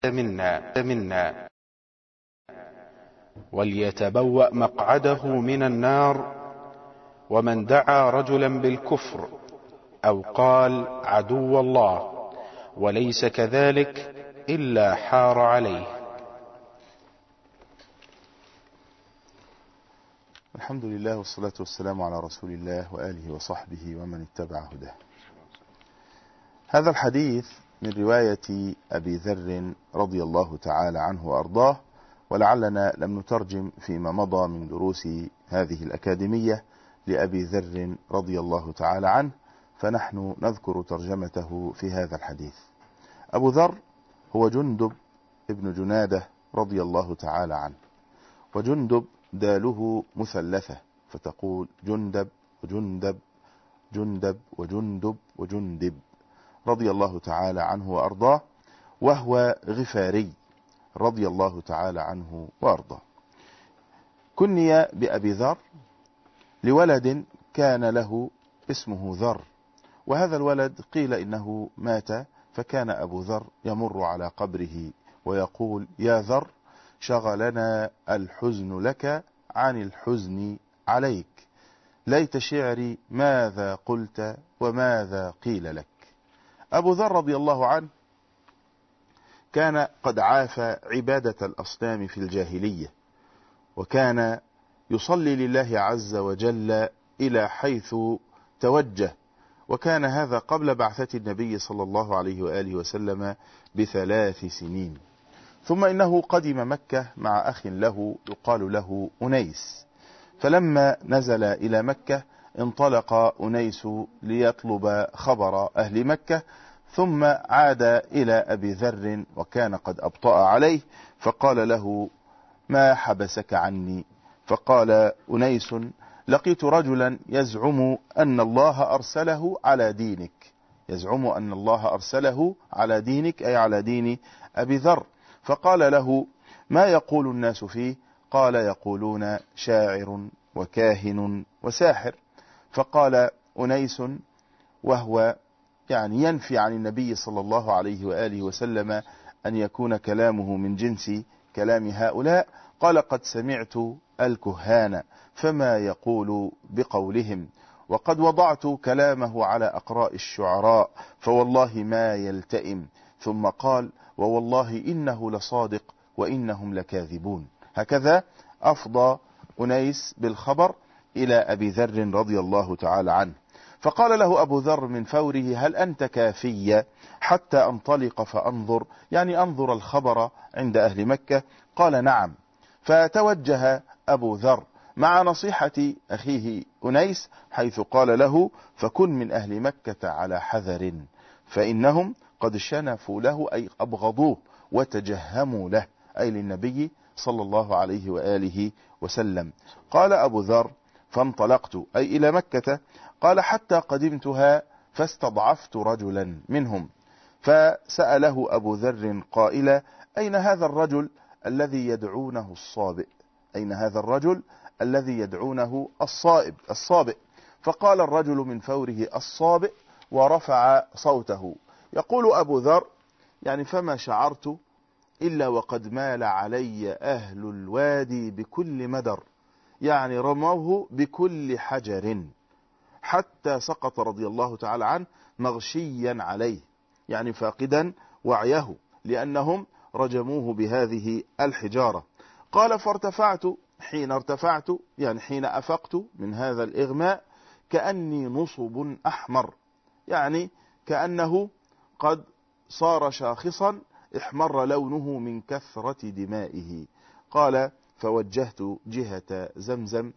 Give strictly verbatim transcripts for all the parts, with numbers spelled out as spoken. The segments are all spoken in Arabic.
منا منا وليتبوأ مقعده من النار. ومن دعا رجلا بالكفر أو قال عدو الله وليس كذلك إلا حار عليه. الحمد لله والصلاة والسلام على رسول الله وآله وصحبه ومن اتبع هداه. هذا الحديث من رواية أبي ذر رضي الله تعالى عنه وأرضاه، ولعلنا لم نترجم فيما مضى من دروس هذه الأكاديمية لأبي ذر رضي الله تعالى عنه، فنحن نذكر ترجمته في هذا الحديث. أبو ذر هو جندب ابن جنادة رضي الله تعالى عنه، وجندب داله مثلثة فتقول جندب وجندب جندب وجندب وجندب رضي الله تعالى عنه وأرضاه، وهو غفاري رضي الله تعالى عنه وأرضاه. كني بأبي ذر لولد كان له اسمه ذر، وهذا الولد قيل إنه مات، فكان أبو ذر يمر على قبره ويقول يا ذر شغلنا الحزن لك عن الحزن عليك، ليت شعري ماذا قلت وماذا قيل لك. أبو ذر رضي الله عنه كان قد عاف عبادة الأصنام في الجاهلية، وكان يصلي لله عز وجل إلى حيث توجه، وكان هذا قبل بعثة النبي صلى الله عليه وآله وسلم بثلاث سنين. ثم إنه قدم مكة مع أخ له يقال له أنيس، فلما نزل إلى مكة انطلق أنيس ليطلب خبر أهل مكة، ثم عاد إلى أبي ذر وكان قد أبطأ عليه، فقال له ما حبسك عني؟ فقال أنيس لقيت رجلا يزعم أن الله أرسله على دينك، يزعم أن الله أرسله على دينك أي على دين أبي ذر. فقال له ما يقول الناس فيه؟ قال يقولون شاعر وكاهن وساحر. فقال أنيس وهو يعني ينفي عن النبي صلى الله عليه وآله وسلم أن يكون كلامه من جنس كلام هؤلاء، قال قد سمعت الكهان فما يقول بقولهم، وقد وضعت كلامه على أقراء الشعراء فوالله ما يلتئم. ثم قال ووالله إنه لصادق وإنهم لكاذبون. هكذا أفضى أنيس بالخبر إلى أبي ذر رضي الله تعالى عنه. فقال له أبو ذر من فوره هل أنت كافي حتى أنطلق فأنظر، يعني أنظر الخبر عند أهل مكة؟ قال نعم. فتوجه أبو ذر مع نصيحة أخيه أنيس، حيث قال له فكن من أهل مكة على حذر، فإنهم قد شنفوا له أي أبغضوه وتجهموا له، أي للنبي صلى الله عليه وآله وسلم. قال أبو ذر فانطلقت أي إلى مكة، قال حتى قدمتها فاستضعفت رجلا منهم، فسأله أبو ذر قائلا أين هذا الرجل الذي يدعونه الصابئ؟ أين هذا الرجل الذي يدعونه الصائب الصابئ؟ فقال الرجل من فوره الصابئ، ورفع صوته. يقول أبو ذر يعني فما شعرت إلا وقد مال علي أهل الوادي بكل مدر، يعني رموه بكل حجر حتى سقط رضي الله تعالى عنه مغشيا عليه، يعني فاقدا وعيه، لأنهم رجموه بهذه الحجارة. قال فارتفعت، حين ارتفعت يعني حين أفقت من هذا الإغماء كأني نصب أحمر، يعني كأنه قد صار شاخصا احمر لونه من كثرة دمائه. قال فوجهت جهة زمزم،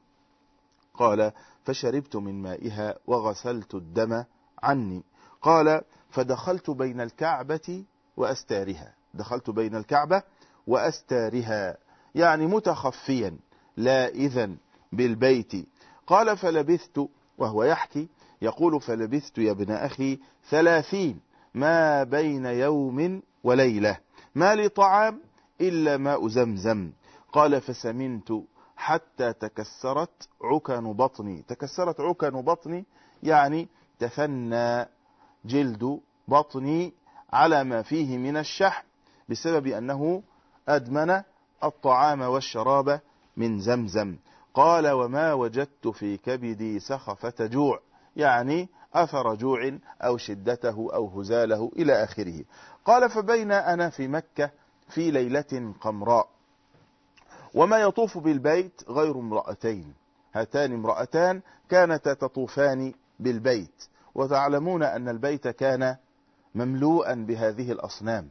قال فشربت من مائها وغسلت الدم عني. قال فدخلت بين الكعبة وأستارها، دخلت بين الكعبة وأستارها يعني متخفيا لا إذن بالبيت. قال فلبثت، وهو يحكي يقول فلبثت يا ابن أخي ثلاثين ما بين يوم وليلة ما لي طعام إلا ماء زمزم. قال فسمنت حتى تكسرت عكن بطني، تكسرت عكن بطني يعني تثنى جلد بطني على ما فيه من الشحم بسبب أنه أدمن الطعام والشراب من زمزم. قال وما وجدت في كبدي سخفة جوع، يعني أثر جوع أو شدته أو هزاله إلى آخره. قال فبين أنا في مكة في ليلة قمراء وما يطوف بالبيت غير امرأتين، هاتان امرأتان كانتا تطوفان بالبيت، وتعلمون أن البيت كان مملوءا بهذه الأصنام،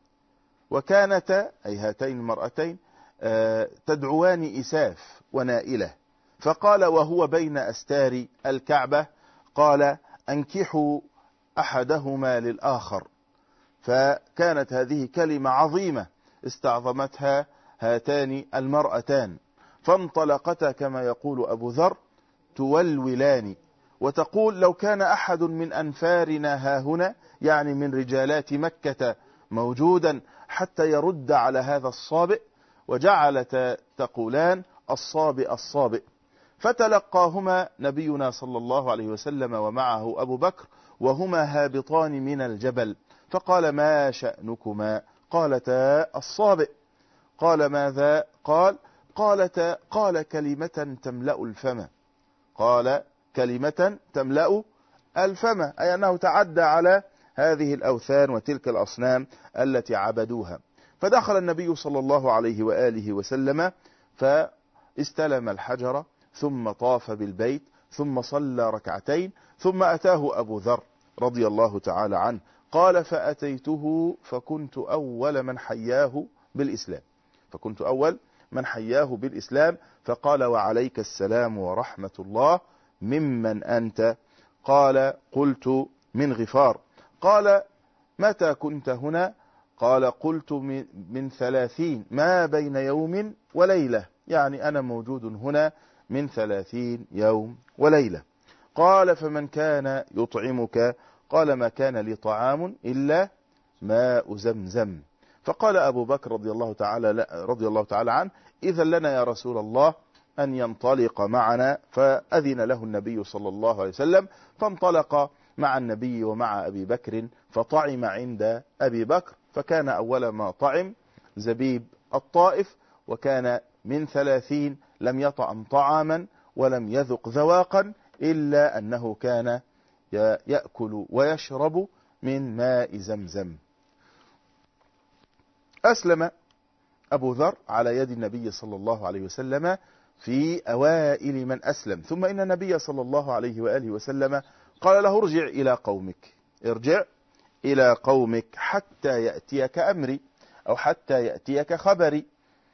وكانتا أي هاتين المرأتين تدعوان إساف ونائلة. فقال وهو بين أستار الكعبة قال أنكحوا أحدهما للآخر. فكانت هذه كلمة عظيمة استعظمتها هاتان المرأتان، فانطلقتا كما يقول أبو ذر تولولان، وتقول لو كان أحد من أنفارنا هاهنا، يعني من رجالات مكة موجودا حتى يرد على هذا الصابئ، وجعلتا تقولان الصابئ الصابئ. فتلقاهما نبينا صلى الله عليه وسلم ومعه أبو بكر وهما هابطان من الجبل، فقال ما شأنكما؟ قالتا الصابئ. قال ماذا؟ قال قالتا قال كلمة تملأ الفم. قال كلمة تملأ الفم، أي أنه تعدى على هذه الأوثان وتلك الأصنام التي عبدوها. فدخل النبي صلى الله عليه وآله وسلم فاستلم الحجر ثم طاف بالبيت ثم صلى ركعتين، ثم أتاه أبو ذر رضي الله تعالى عنه قال فأتيته فكنت أول من حياه بالإسلام فكنت أول من حياه بالإسلام فقال وعليك السلام ورحمة الله، ممن أنت؟ قال قلت من غفار. قال متى كنت هنا؟ قال قلت من ثلاثين، ما بين يوم وليلة، يعني أنا موجود هنا من ثلاثين يوم وليلة. قال فمن كان يطعمك؟ قال ما كان لي طعام إلا ماء زمزم. فقال أبو بكر رضي الله تعالى رضي الله تعالى عنه إذا لنا يا رسول الله أن ينطلق معنا، فأذن له النبي صلى الله عليه وسلم، فانطلق مع النبي ومع أبي بكر فطعم عند أبي بكر، فكان أول ما طعم زبيب الطائف، وكان من ثلاثين لم يطعم طعاما ولم يذق ذواقا إلا أنه كان يأكل ويشرب من ماء زمزم. أسلم أبو ذر على يد النبي صلى الله عليه وسلم في أوائل من أسلم، ثم إن النبي صلى الله عليه وآله وسلم قال له ارجع إلى قومك ارجع إلى قومك حتى يأتيك أمري أو حتى يأتيك خبري.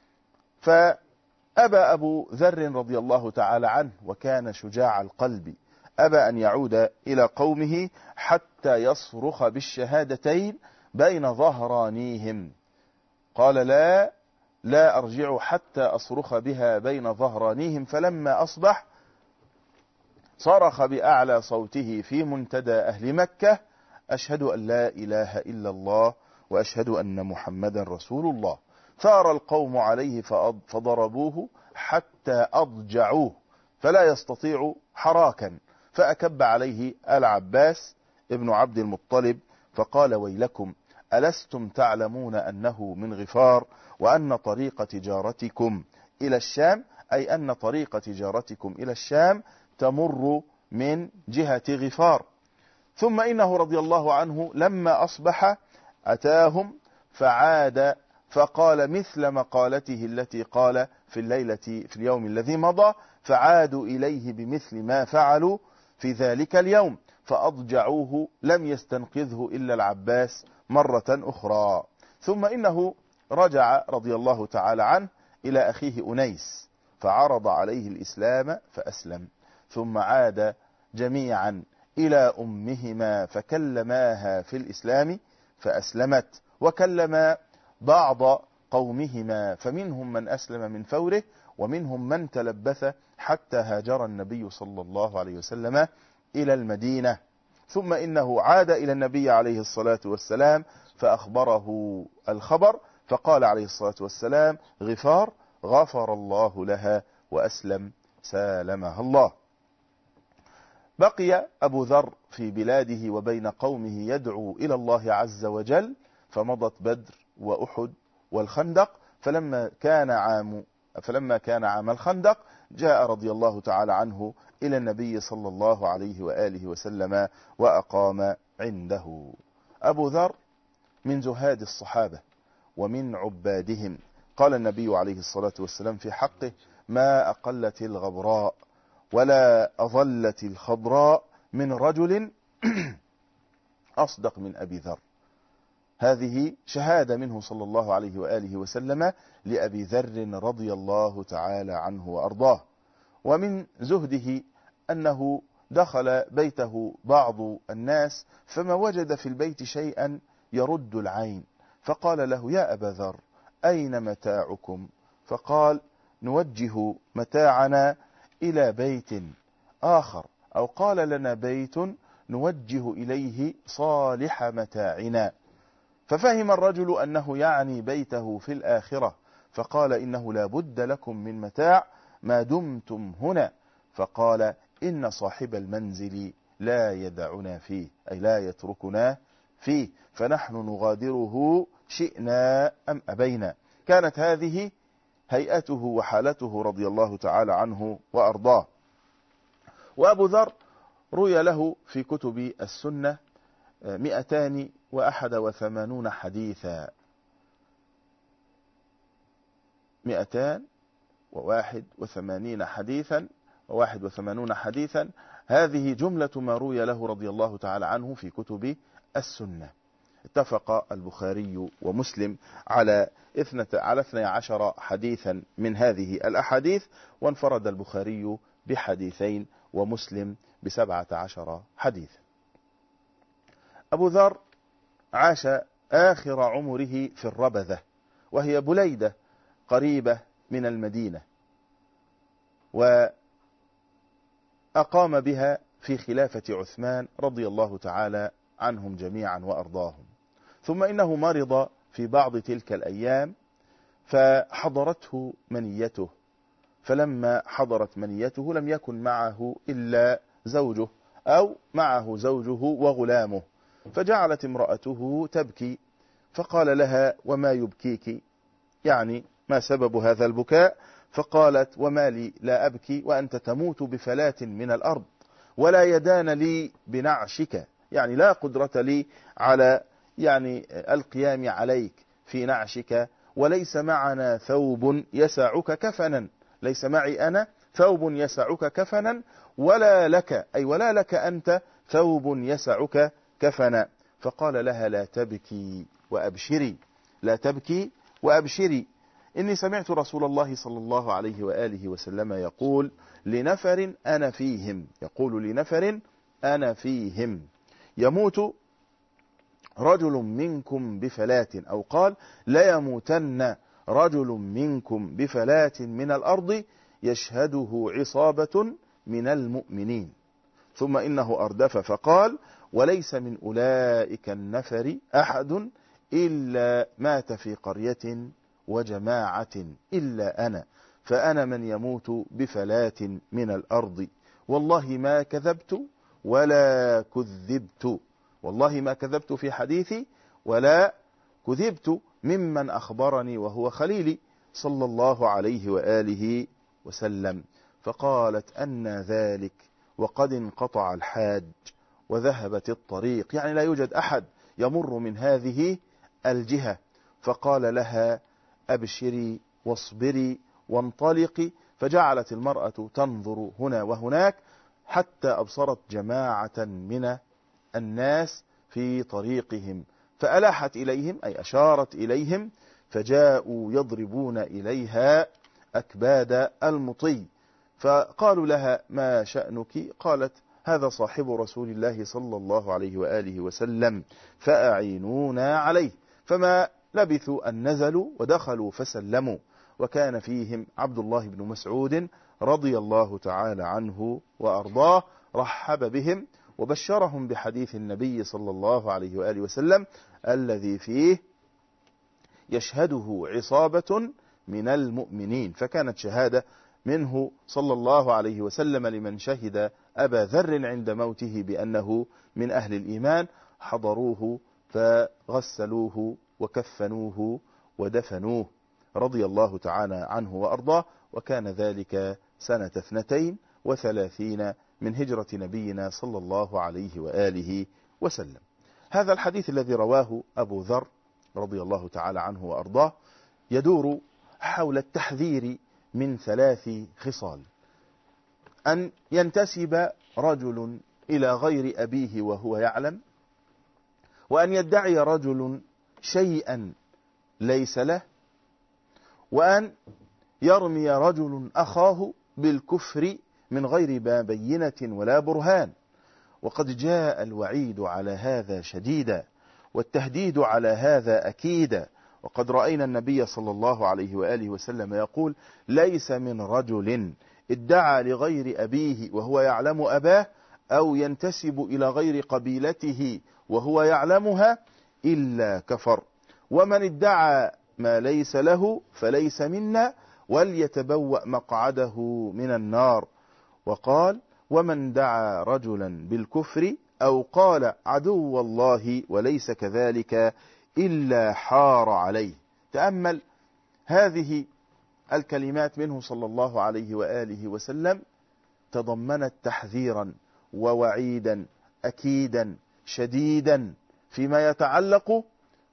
فأبى أبو ذر رضي الله تعالى عنه وكان شجاع القلب، أبى أن يعود إلى قومه حتى يصرخ بالشهادتين بين ظهرانيهم. قال لا لا أرجع حتى أصرخ بها بين ظهرانيهم. فلما أصبح صرخ بأعلى صوته في منتدى أهل مكة أشهد أن لا إله إلا الله وأشهد أن محمدا رسول الله. ثار القوم عليه فضربوه حتى أضجعوه فلا يستطيع حراكا، فأكب عليه العباس ابن عبد المطلب فقال ويلكم ألستم تعلمون أنه من غفار وأن طريق تجارتكم إلى الشام، أي أن طريق تجارتكم إلى الشام تمر من جهة غفار. ثم إنه رضي الله عنه لما أصبح أتاهم فعاد فقال مثل مقالته التي قال في الليلة في اليوم الذي مضى، فعادوا إليه بمثل ما فعلوا في ذلك اليوم فأضجعوه، لم يستنقذه إلا العباس مرة أخرى. ثم إنه رجع رضي الله تعالى عنه إلى أخيه أنيس فعرض عليه الإسلام فأسلم، ثم عاد جميعا إلى أمهما فكلماها في الإسلام فأسلمت، وكلم بعض قومهما فمنهم من أسلم من فوره ومنهم من تلبث حتى هاجر النبي صلى الله عليه وسلم إلى المدينة. ثم إنه عاد إلى النبي عليه الصلاة والسلام فأخبره الخبر، فقال عليه الصلاة والسلام غفار غفر الله لها وأسلم سالمها الله. بقي أبو ذر في بلاده وبين قومه يدعو إلى الله عز وجل، فمضت بدر وأحد والخندق. فلما كان عام فلما كان عام الخندق جاء رضي الله تعالى عنه إلى النبي صلى الله عليه وآله وسلم وأقام عنده. أبو ذر من زهاد الصحابة ومن عبادهم. قال النبي عليه الصلاة والسلام في حقه: ما أقلت الغبراء ولا أظلت الخضراء من رجل أصدق من أبي ذر. هذه شهادة منه صلى الله عليه وآله وسلم لأبي ذر رضي الله تعالى عنه وأرضاه. ومن زهده أنه دخل بيته بعض الناس فما وجد في البيت شيئا يرد العين، فقال له: يا أبا ذر، أين متاعكم؟ فقال: نوجه متاعنا إلى بيت آخر، أو قال: لنا بيت نوجه إليه صالح متاعنا. ففهم الرجل أنه يعني بيته في الآخرة، فقال: إنه لا بد لكم من متاع ما دمتم هنا. فقال: إن صاحب المنزل لا يدعنا فيه، أي لا يتركنا فيه، فنحن نغادره شئنا أم أبينا. كانت هذه هيئته وحالته رضي الله تعالى عنه وأرضاه. وأبو ذر روي له في كتب السنة مئتان وأحد وثمانون حديثا، مئتان وواحد وثمانين حديثا وواحد وثمانون حديثا. هذه جملة ما روي له رضي الله تعالى عنه في كتب السنة. اتفق البخاري ومسلم على على اثني عشر حديثا من هذه الأحاديث، وانفرد البخاري بحديثين ومسلم بسبعة عشر حديث. أبو ذر عاش آخر عمره في الربذة، وهي بليدة قريبة من المدينة، وأقام بها في خلافة عثمان رضي الله تعالى عنهم جميعا وأرضاهم. ثم إنه مرض في بعض تلك الأيام فحضرته منيته، فلما حضرت منيته لم يكن معه إلا زوجه أو معه زوجه وغلامه، فجعلت امرأته تبكي، فقال لها: وما يبكيك؟ يعني ما سبب هذا البكاء؟ فقالت: وما لي لا أبكي وأنت تموت بفلاة من الأرض، ولا يدان لي بنعشك، يعني لا قدرة لي على يعني القيام عليك في نعشك، وليس معنا ثوب يسعك كفنا، ليس معي أنا ثوب يسعك كفنا، ولا لك، أي ولا لك أنت ثوب يسعك كفنا. فقال لها: لا تبكي وأبشري، لا تبكي وأبشري، إني سمعت رسول الله صلى الله عليه وآله وسلم يقول لنفر أنا فيهم، يقول لنفر أنا فيهم: يموت رجل منكم بفلاة، أو قال: لا يموتن رجل منكم بفلاة من الأرض يشهده عصابة من المؤمنين. ثم إنه أردف فقال: وليس من أولئك النفر أحد إلا مات في قرية وجماعة إلا أنا، فأنا من يموت بفلاة من الأرض، والله ما كذبت ولا كذبت، والله ما كذبت في حديثي ولا كذبت ممن أخبرني وهو خليلي صلى الله عليه وآله وسلم. فقالت: أن ذلك وقد انقطع الحاج وذهبت الطريق، يعني لا يوجد أحد يمر من هذه الجهة. فقال لها: أبشري واصبري وانطلقي. فجعلت المرأة تنظر هنا وهناك حتى أبصرت جماعة من الناس في طريقهم، فألاحت إليهم، أي أشارت إليهم، فجاءوا يضربون إليها أكباد المطي. فقالوا لها: ما شأنك؟ قالت: هذا صاحب رسول الله صلى الله عليه وآله وسلم، فأعينونا عليه. فما لبثوا أن نزلوا ودخلوا فسلموا، وكان فيهم عبد الله بن مسعود رضي الله تعالى عنه وأرضاه، رحب بهم وبشرهم بحديث النبي صلى الله عليه وآله وسلم الذي فيه يشهده عصابة من المؤمنين. فكانت شهادة منه صلى الله عليه وسلم لمن شهد أبا ذر عند موته بأنه من أهل الإيمان، حضروه فغسلوه وكفنوه ودفنوه رضي الله تعالى عنه وأرضاه. وكان ذلك سنة اثنتين وثلاثين من هجرة نبينا صلى الله عليه وآله وسلم. هذا الحديث الذي رواه أبو ذر رضي الله تعالى عنه وأرضاه يدور حول التحذير من ثلاث خصال: أن ينتسب رجل إلى غير أبيه وهو يعلم، وأن يدعي رجل شيئا ليس له، وأن يرمي رجل أخاه بالكفر من غير بينة ولا برهان. وقد جاء الوعيد على هذا شديدا والتهديد على هذا أكيدا. وقد رأينا النبي صلى الله عليه وآله وسلم يقول: ليس من رجل ادعى لغير أبيه وهو يعلم أباه، أو ينتسب إلى غير قبيلته وهو يعلمها، إلا كفر. ومن ادعى ما ليس له فليس منا، وليتبوأ مقعده من النار. وقال: ومن دعا رجلا بالكفر أو قال عدو الله وليس كذلك إلا حار عليه. تأمل هذه الكلمات منه صلى الله عليه وآله وسلم، تضمنت تحذيرا ووعيدا أكيدا شديدا فيما يتعلق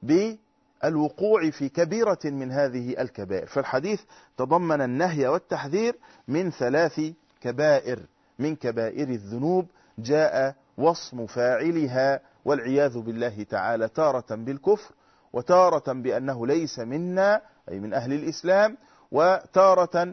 بالوقوع في كبيرة من هذه الكبائر. فالحديث تضمن النهي والتحذير من ثلاث كبائر من كبائر الذنوب، جاء وصم فاعلها والعياذ بالله تعالى تارة بالكفر، وتارة بأنه ليس منا أي من أهل الإسلام، وتارة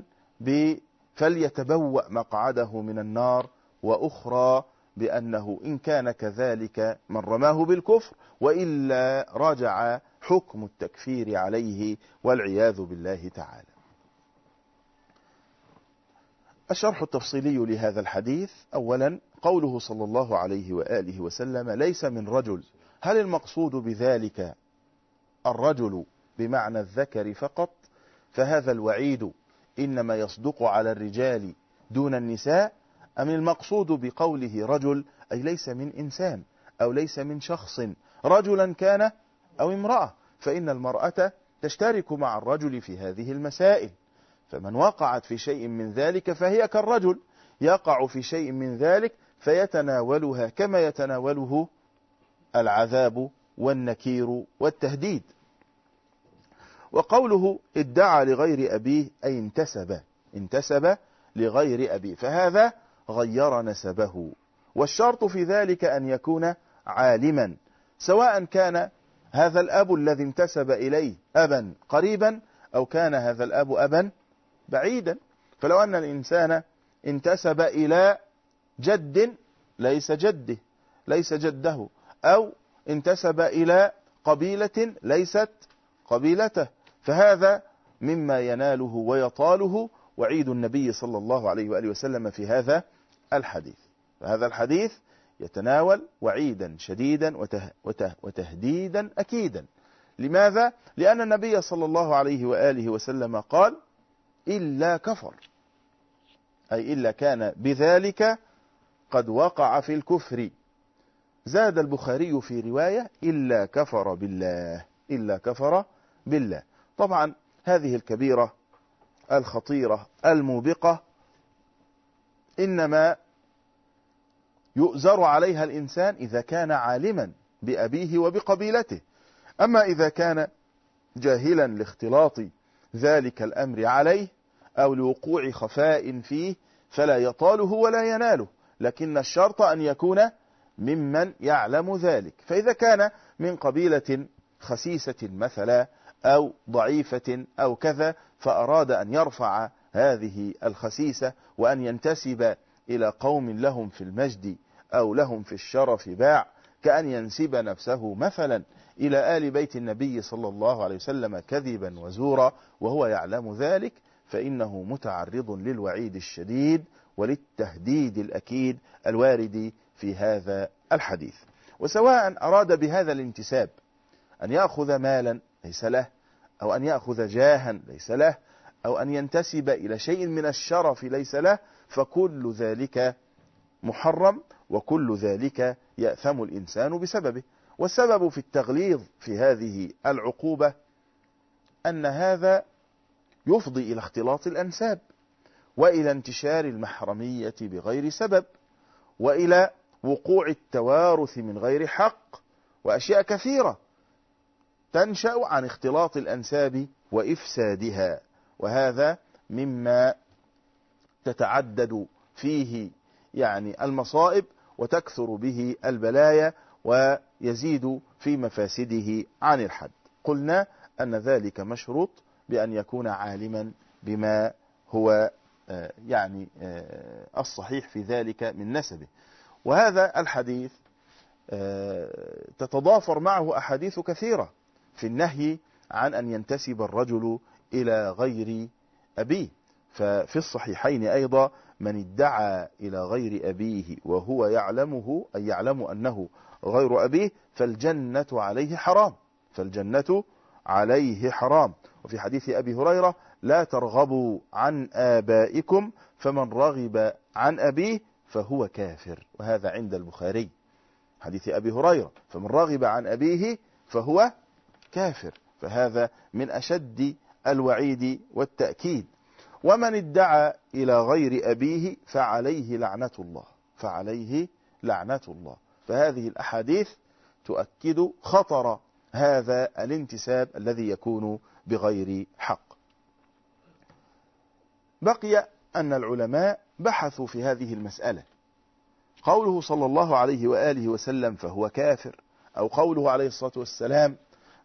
فليتبوأ مقعده من النار، وأخرى بأنه إن كان كذلك من رماه بالكفر، وإلا رجع حكم التكفير عليه والعياذ بالله تعالى. الشرح التفصيلي لهذا الحديث: أولا، قوله صلى الله عليه وآله وسلم ليس من رجل، هل المقصود بذلك الرجل بمعنى الذكر فقط؟ فهذا الوعيد إنما يصدق على الرجال دون النساء، أم المقصود بقوله رجل أي ليس من إنسان أو ليس من شخص، رجلا كان أو امرأة؟ فإن المرأة تشترك مع الرجل في هذه المسائل، فمن وقعت في شيء من ذلك فهي كالرجل، يقع في شيء من ذلك فيتناولها كما يتناوله العذاب والنكير والتهديد. وقوله ادعى لغير أبيه أي انتسب انتسب لغير أبيه، فهذا غير نسبه، والشرط في ذلك أن يكون عالما، سواء كان هذا الأب الذي انتسب إليه أبا قريبا أو كان هذا الأب أبا بعيدا. فلو أن الإنسان انتسب إلى جد ليس جده ليس جده، أو انتسب إلى قبيلة ليست قبيلته، فهذا مما يناله ويطاله وعيد النبي صلى الله عليه وآله وسلم في هذا الحديث. فهذا الحديث يتناول وعيدا شديدا وته وته وتهديدا أكيدا. لماذا؟ لأن النبي صلى الله عليه وآله وسلم قال: إلا كفر، أي إلا كان بذلك قد وقع في الكفر. زاد البخاري في رواية: إلا كفر بالله إلا كفر بالله. طبعا هذه الكبيرة الخطيرة الموبقة إنما يؤزر عليها الإنسان إذا كان عالما بأبيه وبقبيلته، أما إذا كان جاهلا لاختلاط ذلك الأمر عليه أو لوقوع خفاء فيه فلا يطاله ولا يناله، لكن الشرط أن يكون ممن يعلم ذلك. فإذا كان من قبيلة خسيسة مثلا أو ضعيفة أو كذا، فأراد أن يرفع هذه الخسيسة وأن ينتسب إلى قوم لهم في المجد أو لهم في الشرف باع، كأن ينسب نفسه مثلا إلى آل بيت النبي صلى الله عليه وسلم كذبا وزورا وهو يعلم ذلك، فإنه متعرض للوعيد الشديد وللتهديد الأكيد الوارد في هذا الحديث. وسواء أراد بهذا الانتساب أن يأخذ مالا ليس له، أو أن يأخذ جاها ليس له، أو أن ينتسب إلى شيء من الشرف ليس له، فكل ذلك محرم، وكل ذلك يأثم الإنسان بسببه. والسبب في التغليظ في هذه العقوبة أن هذا يفضي إلى اختلاط الأنساب، وإلى انتشار المحرمية بغير سبب، وإلى وقوع التوارث من غير حق، وأشياء كثيرة تنشأ عن اختلاط الأنساب وإفسادها، وهذا مما تتعدد فيه يعني المصائب وتكثر به البلايا ويزيد في مفاسده عن الحد. قلنا أن ذلك مشروط بأن يكون عالما بما هو يعني الصحيح في ذلك من نسبه. وهذا الحديث تتضافر معه أحاديث كثيرة في النهي عن أن ينتسب الرجل إلى غير أبيه. ففي الصحيحين أيضا: من ادعى إلى غير أبيه وهو يعلمه، أي يعلم أنه غير أبيه، فالجنة عليه حرام، فالجنة عليه حرام. وفي حديث أبي هريرة: لا ترغبوا عن آبائكم فمن رغب عن أبيه فهو كافر. وهذا عند البخاري، حديث أبي هريرة: فمن رغب عن أبيه فهو كافر. فهذا من أشد الوعيد والتأكيد. ومن ادعى إلى غير أبيه فعليه لعنة الله، فعليه لعنة الله. فهذه الأحاديث تؤكد خطر هذا الانتساب الذي يكون بغير حق. بقي أن العلماء بحثوا في هذه المسألة. قوله صلى الله عليه وآله وسلم فهو كافر، أو قوله عليه الصلاة والسلام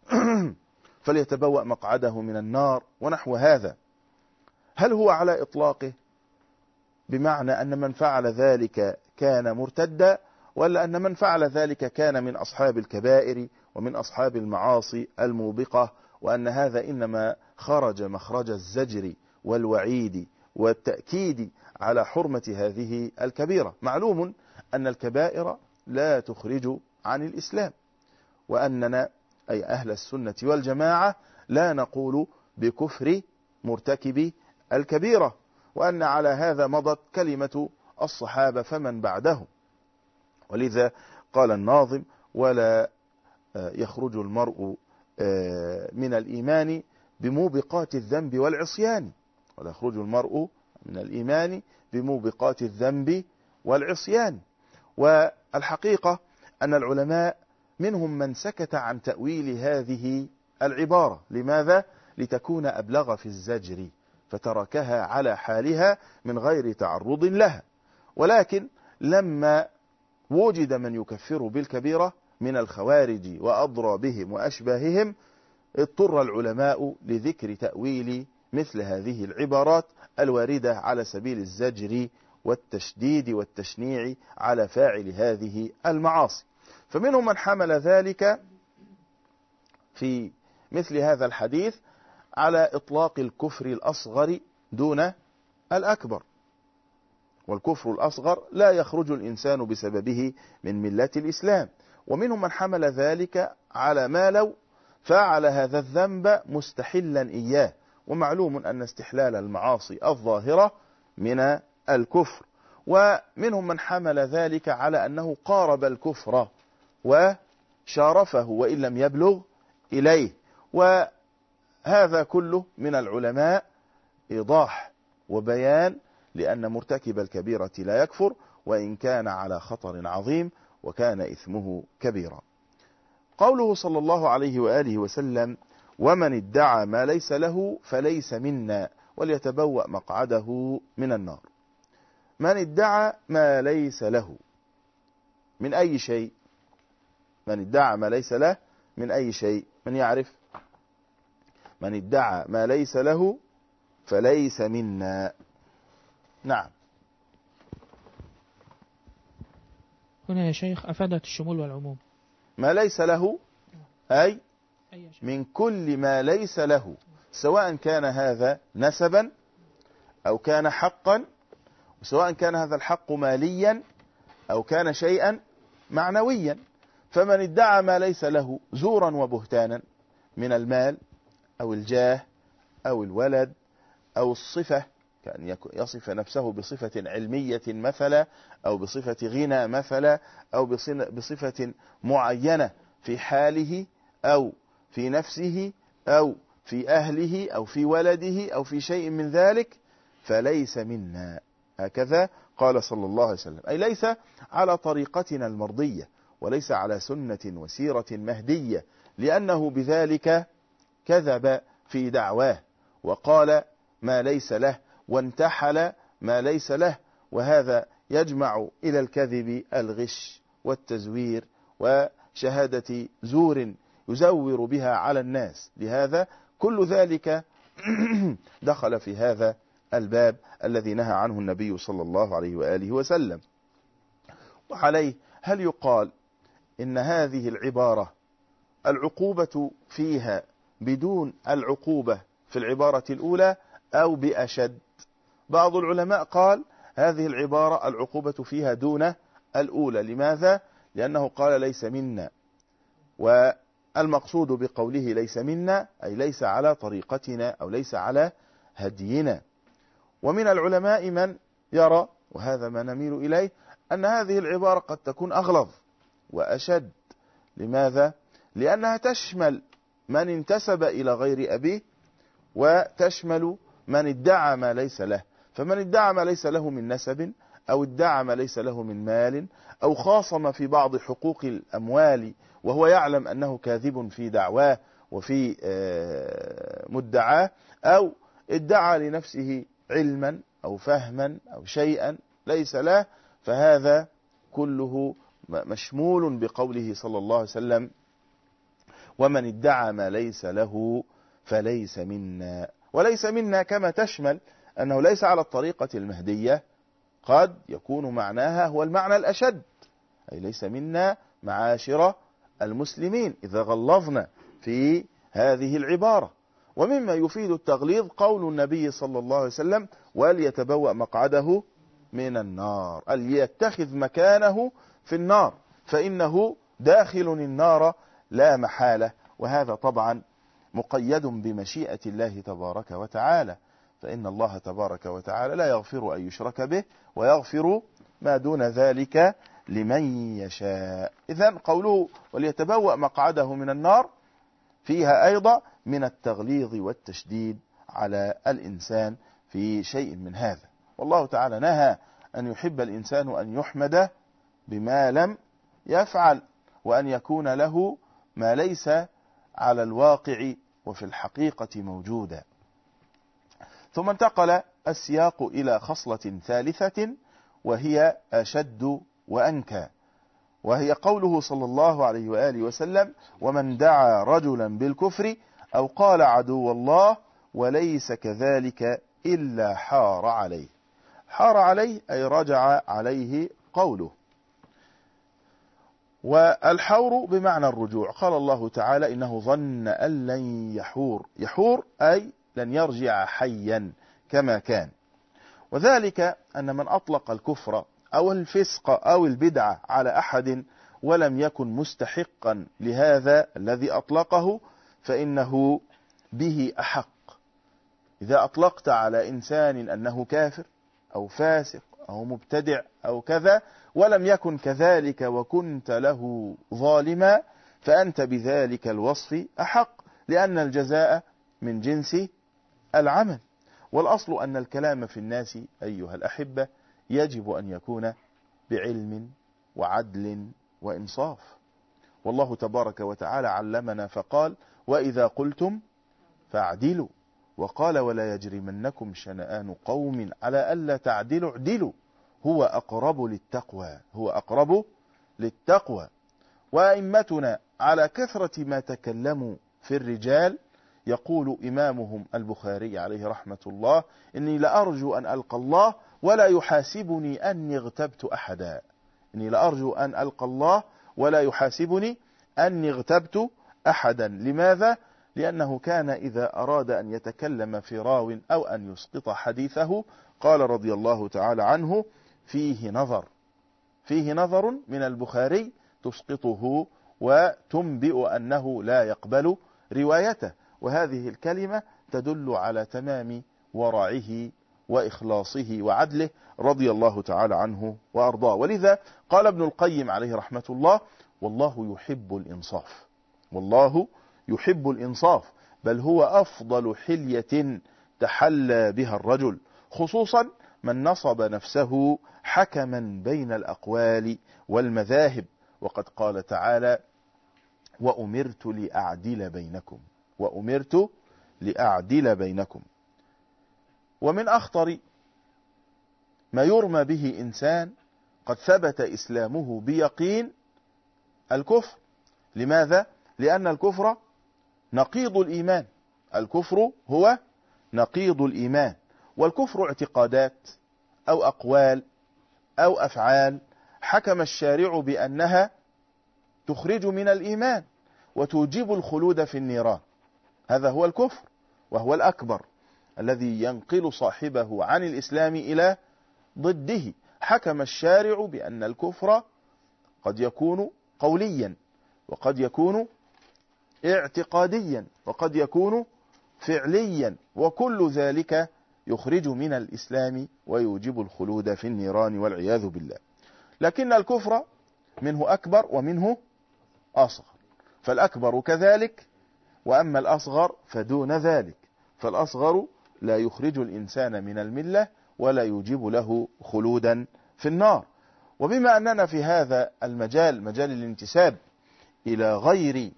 فليتبوأ مقعده من النار، ونحو هذا، هل هو على إطلاقه بمعنى أن من فعل ذلك كان مرتدا، ولا أن من فعل ذلك كان من أصحاب الكبائر ومن أصحاب المعاصي الموبقة، وأن هذا إنما خرج مخرج الزجر والوعيد والتأكيد على حرمة هذه الكبيرة؟ معلوم أن الكبائر لا تخرج عن الإسلام، وأننا أي أهل السنة والجماعة لا نقول بكفر مرتكب الكبيرة، وأن على هذا مضت كلمة الصحابة فمن بعدهم. ولذا قال الناظم: ولا يخرج المرء من الإيمان بموبقات الذنب والعصيان، ولا يخرج المرء من الإيمان بموبقات الذنب والعصيان. والحقيقة أن العلماء منهم من سكت عن تأويل هذه العبارة. لماذا؟ لتكون أبلغ في الزجر، فتركها على حالها من غير تعرض لها. ولكن لما وجد من يكفر بالكبيرة من الخوارج وأضرابهم وأشباههم، اضطر العلماء لذكر تأويل مثل هذه العبارات الواردة على سبيل الزجر والتشديد والتشنيع على فاعل هذه المعاصي. فمنهم من حمل ذلك في مثل هذا الحديث على إطلاق الكفر الأصغر دون الأكبر، والكفر الأصغر لا يخرج الإنسان بسببه من ملة الإسلام. ومنهم من حمل ذلك على ما لو فعل هذا الذنب مستحلا إياه، ومعلوم أن استحلال المعاصي الظاهرة من الكفر. ومنهم من حمل ذلك على أنه قارب الكفر وشارفه وإن لم يبلغ إليه. وهذا كله من العلماء إيضاح وبيان، لأن مرتكب الكبيرة لا يكفر وإن كان على خطر عظيم وكان إثمه كبيرا. قوله صلى الله عليه وآله وسلم: ومن ادعى ما ليس له فليس منا وليتبوأ مقعده من النار. من ادعى ما ليس له من أي شيء؟ من ادعى ما ليس له من أي شيء؟ من يعرف؟ من ادعى ما ليس له فليس منا. نعم. هنا يا شيخ أفادت الشمول والعموم. ما ليس له أي من كل ما ليس له، سواء كان هذا نسبا أو كان حقا، وسواء كان هذا الحق ماليا أو كان شيئا معنويا. فمن ادعى ما ليس له زورا وبهتانا من المال أو الجاه أو الولد أو الصفة، كأن يصف نفسه بصفة علمية مثلا، أو بصفة غنى مثلا، أو بصفة معينة في حاله أو في نفسه أو في أهله أو في ولده أو في شيء من ذلك فليس منا. هكذا قال صلى الله عليه وسلم، أي ليس على طريقتنا المرضية وليس على سنة وسيرة مهدية، لأنه بذلك كذب في دعواه وقال ما ليس له وانتحل ما ليس له، وهذا يجمع إلى الكذب الغش والتزوير وشهادة زور يزور بها على الناس. لهذا كل ذلك دخل في هذا الباب الذي نهى عنه النبي صلى الله عليه وآله وسلم. وعليه هل يقال إن هذه العبارة العقوبة فيها بدون العقوبة في العبارة الأولى أو بأشد؟ بعض العلماء قال هذه العبارة العقوبة فيها دون الأولى. لماذا؟ لأنه قال ليس منا، والمقصود بقوله ليس منا أي ليس على طريقتنا أو ليس على هدينا. ومن العلماء من يرى، وهذا ما نميل إليه، أن هذه العبارة قد تكون أغلظ وأشد. لماذا؟ لأنها تشمل من انتسب إلى غير أبيه وتشمل من ادعى ما ليس له. فمن ادعى ما ليس له من نسب أو ادعى ما ليس له من مال أو خاصم في بعض حقوق الأموال وهو يعلم أنه كاذب في دعواه وفي مدعاه، أو ادعى لنفسه علما أو فهما أو شيئا ليس له، فهذا كله مشمول بقوله صلى الله عليه وسلم ومن ادعى ما ليس له فليس منا. وليس منا كما تشمل أنه ليس على الطريقة المهدية، قد يكون معناها هو المعنى الأشد، أي ليس منا معاشر المسلمين إذا غلظنا في هذه العبارة. ومما يفيد التغليظ قول النبي صلى الله عليه وسلم وليتبوأ مقعده من النار، ليتخذ مكانه في النار فإنه داخل النار لا محالة. وهذا طبعا مقيد بمشيئة الله تبارك وتعالى، فإن الله تبارك وتعالى لا يغفر أن يشرك به ويغفر ما دون ذلك لمن يشاء. إذن قوله وليتبوأ مقعده من النار فيها أيضا من التغليظ والتشديد على الإنسان في شيء من هذا. والله تعالى نهى أن يحب الإنسان أن يحمد بما لم يفعل، وأن يكون له ما ليس على الواقع وفي الحقيقة موجودا. ثم انتقل السياق إلى خصلة ثالثة وهي أشد وأنكى، وهي قوله صلى الله عليه وآله وسلم ومن دعا رجلا بالكفر أو قال عدو الله وليس كذلك إلا حار عليه. حار عليه أي رجع عليه قوله. والحور بمعنى الرجوع. قال الله تعالى إنه ظن أن لن يحور. يحور أي لن يرجع حيا كما كان. وذلك أن من أطلق الكفر أو الفسق أو البدعة على أحد ولم يكن مستحقا لهذا الذي أطلقه فإنه به أحق. إذا أطلقت على إنسان أنه كافر أو فاسق أو مبتدع أو كذا ولم يكن كذلك وكنت له ظالما فأنت بذلك الوصف أحق، لأن الجزاء من جنس العمل. والأصل أن الكلام في الناس أيها الأحبة يجب أن يكون بعلم وعدل وإنصاف. والله تبارك وتعالى علمنا فقال وإذا قلتم فاعدلوا، وقال ولا يجرمنكم شنآن قوم على ألا تعدلوا اعدلوا هو أقرب للتقوى. هو أقرب للتقوى. وأئمتنا على كثرة ما تكلموا في الرجال يقول إمامهم البخاري عليه رحمة الله إني لأرجو أن ألقى الله ولا يحاسبني أني اغتبت أحدا. إني لأرجو أن ألقى الله ولا يحاسبني أني اغتبت أحدا. لماذا؟ لأنه كان إذا أراد أن يتكلم في راو أو أن يسقط حديثه قال رضي الله تعالى عنه فيه نظر فيه نظر من البخاري تسقطه وتنبئ أنه لا يقبل روايته. وهذه الكلمة تدل على تمام ورعه وإخلاصه وعدله رضي الله تعالى عنه وأرضاه. ولذا قال ابن القيم عليه رحمة الله والله يحب الإنصاف، والله يحب الإنصاف، بل هو أفضل حلية تحلى بها الرجل، خصوصا من نصب نفسه حكما بين الأقوال والمذاهب. وقد قال تعالى: وأمرت لأعدل بينكم، وأمرت لأعدل بينكم. ومن أخطر ما يرمى به إنسان قد ثبت إسلامه بيقين الكفر. لماذا؟ لأن الكفر نقيض الإيمان، الكفر هو نقيض الإيمان، والكفر اعتقادات أو أقوال أو أفعال حكم الشارع بأنها تخرج من الإيمان وتوجب الخلود في النيران. هذا هو الكفر، وهو الأكبر الذي ينقل صاحبه عن الإسلام إلى ضده. حكم الشارع بأن الكفر قد يكون قوليا، وقد يكون اعتقاديا، وقد يكون فعليا، وكل ذلك يخرج من الإسلام ويوجب الخلود في النيران والعياذ بالله. لكن الكفر منه أكبر ومنه أصغر، فالأكبر كذلك، وأما الأصغر فدون ذلك. فالأصغر لا يخرج الإنسان من الملة ولا يوجب له خلودا في النار. وبما أننا في هذا المجال، مجال الانتساب إلى غير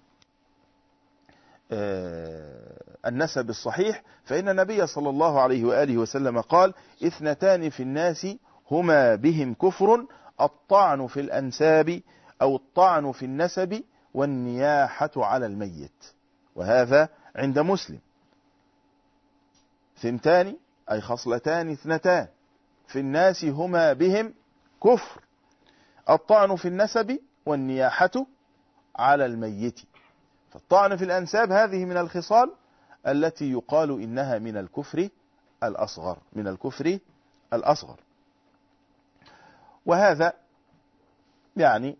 النسب الصحيح، فإن النبي صلى الله عليه وآله وسلم قال: اثنتان في الناس هما بهم كفر، الطعن في الأنساب أو الطعن في النسب والنياحة على الميت. وهذا عند مسلم. ثنتان أي خصلتان اثنتان في الناس هما بهم كفر، الطعن في النسب والنياحة على الميت. فالطعن في الأنساب هذه من الخصال التي يقال إنها من الكفر الأصغر، من الكفر الأصغر. وهذا يعني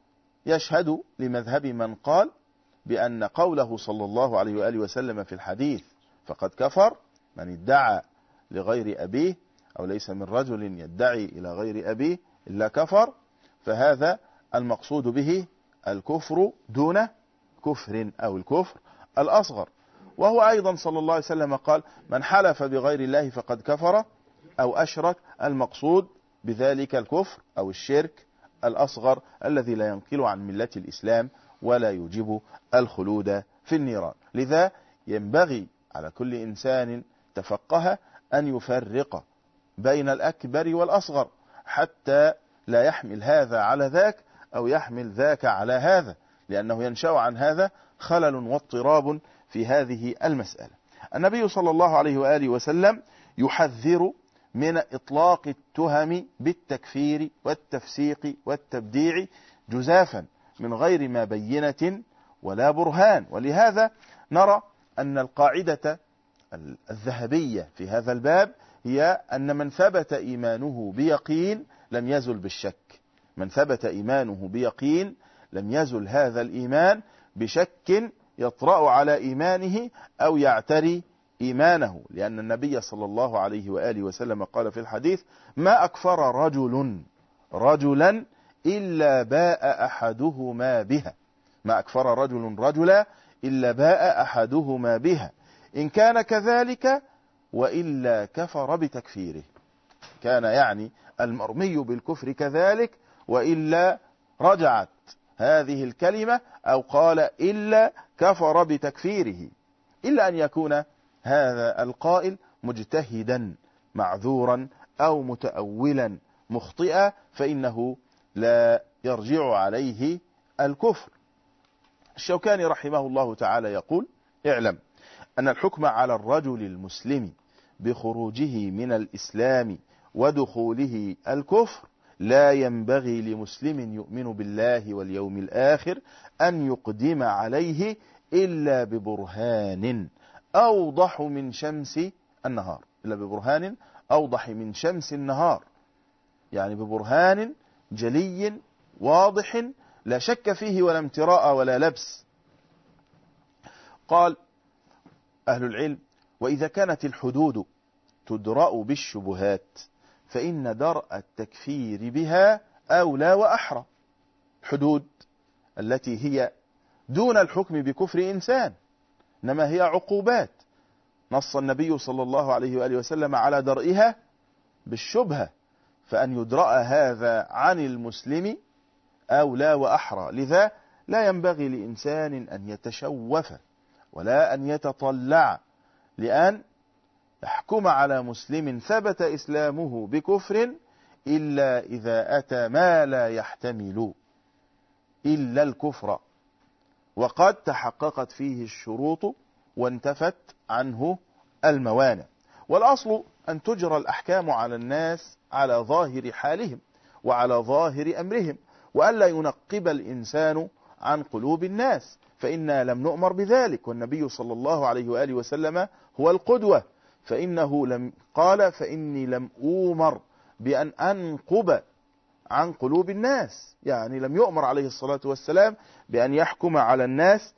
يشهد لمذهب من قال بأن قوله صلى الله عليه وآله وسلم في الحديث فقد كفر من ادعى لغير أبيه، أو ليس من رجل يدعي إلى غير أبيه إلا كفر، فهذا المقصود به الكفر دون كفر أو الكفر الأصغر. وهو أيضا صلى الله عليه وسلم قال: من حلف بغير الله فقد كفر أو أشرك، المقصود بذلك الكفر أو الشرك الأصغر الذي لا ينقل عن ملة الإسلام ولا يوجب الخلود في النيران. لذا ينبغي على كل إنسان تفقه أن يفرق بين الأكبر والأصغر، حتى لا يحمل هذا على ذاك أو يحمل ذاك على هذا، لأنه ينشأ عن هذا خلل واضطراب في هذه المسألة. النبي صلى الله عليه وآله وسلم يحذر من إطلاق التهم بالتكفير والتفسيق والتبديع جزافا من غير ما بينة ولا برهان. ولهذا نرى أن القاعدة الذهبية في هذا الباب هي أن من ثبت إيمانه بيقين لم يزل بالشك، من ثبت إيمانه بيقين لم يزل هذا الإيمان بشك يطرأ على إيمانه أو يعتري إيمانه، لأن النبي صلى الله عليه وآله وسلم قال في الحديث: ما أكفر رجل رجلا إلا باء أحدهما بها، ما أكفر رجل رجلا إلا باء أحدهما بها، إن كان كذلك وإلا كفر بتكفيره. كان يعني المرمي بالكفر كذلك، وإلا رجعت هذه الكلمة، أو قال إلا كفر بتكفيره، إلا أن يكون هذا القائل مجتهدا معذورا أو متأولا مخطئا، فإنه لا يرجع عليه الكفر. الشوكاني رحمه الله تعالى يقول: اعلم أن الحكم على الرجل المسلم بخروجه من الإسلام ودخوله الكفر لا ينبغي لمسلم يؤمن بالله واليوم الآخر أن يقدم عليه إلا ببرهان أوضح من شمس النهار، إلا ببرهان أوضح من شمس النهار، يعني ببرهان جلي واضح لا شك فيه ولا امتراء ولا لبس. قال أهل العلم: وإذا كانت الحدود تدرأ بالشبهات فإن درء التكفير بها أولى وأحرى. حدود التي هي دون الحكم بكفر إنسان، إنما هي عقوبات. نص النبي صلى الله عليه وآله وسلم على درئها بالشبهة، فأن يدرأ هذا عن المسلم أولى وأحرى. لذا لا ينبغي لإنسان أن يتشوف ولا أن يتطلع لأن يحكم على مسلم ثبت إسلامه بكفر إلا إذا أتى ما لا يحتمل إلا الكفر وقد تحققت فيه الشروط وانتفت عنه الموانع. والأصل أن تجرى الأحكام على الناس على ظاهر حالهم وعلى ظاهر أمرهم، وألا ينقب الإنسان عن قلوب الناس، فإنا لم نؤمر بذلك، والنبي صلى الله عليه وآله وسلم هو القدوة، فإنه لم قال فإني لم أؤمر بأن أنقب عن قلوب الناس، يعني لم يؤمر عليه الصلاة والسلام بأن يحكم على الناس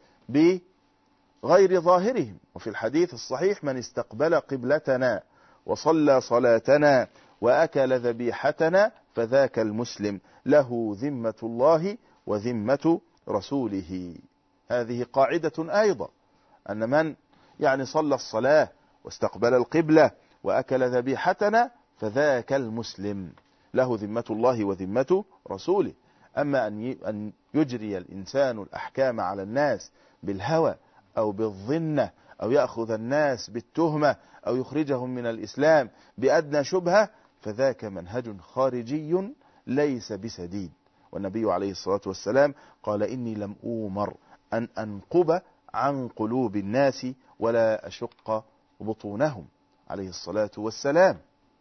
بغير ظاهرهم. وفي الحديث الصحيح: من استقبل قبلتنا وصلى صلاتنا وأكل ذبيحتنا فذاك المسلم له ذمة الله وذمة رسوله. هذه قاعدة أيضا، أن من يعني صلى الصلاة واستقبل القبلة وأكل ذبيحتنا فذاك المسلم له ذمة الله وذمة رسوله. أما أن يجري الإنسان الأحكام على الناس بالهوى أو بالظنة أو يأخذ الناس بالتهمة أو يخرجهم من الإسلام بأدنى شبهة، فذاك منهج خارجي ليس بسديد. والنبي عليه الصلاة والسلام قال: إني لم أؤمر أن أنقب عن قلوب الناس ولا أشق بطونهم عليه الصلاة والسلام.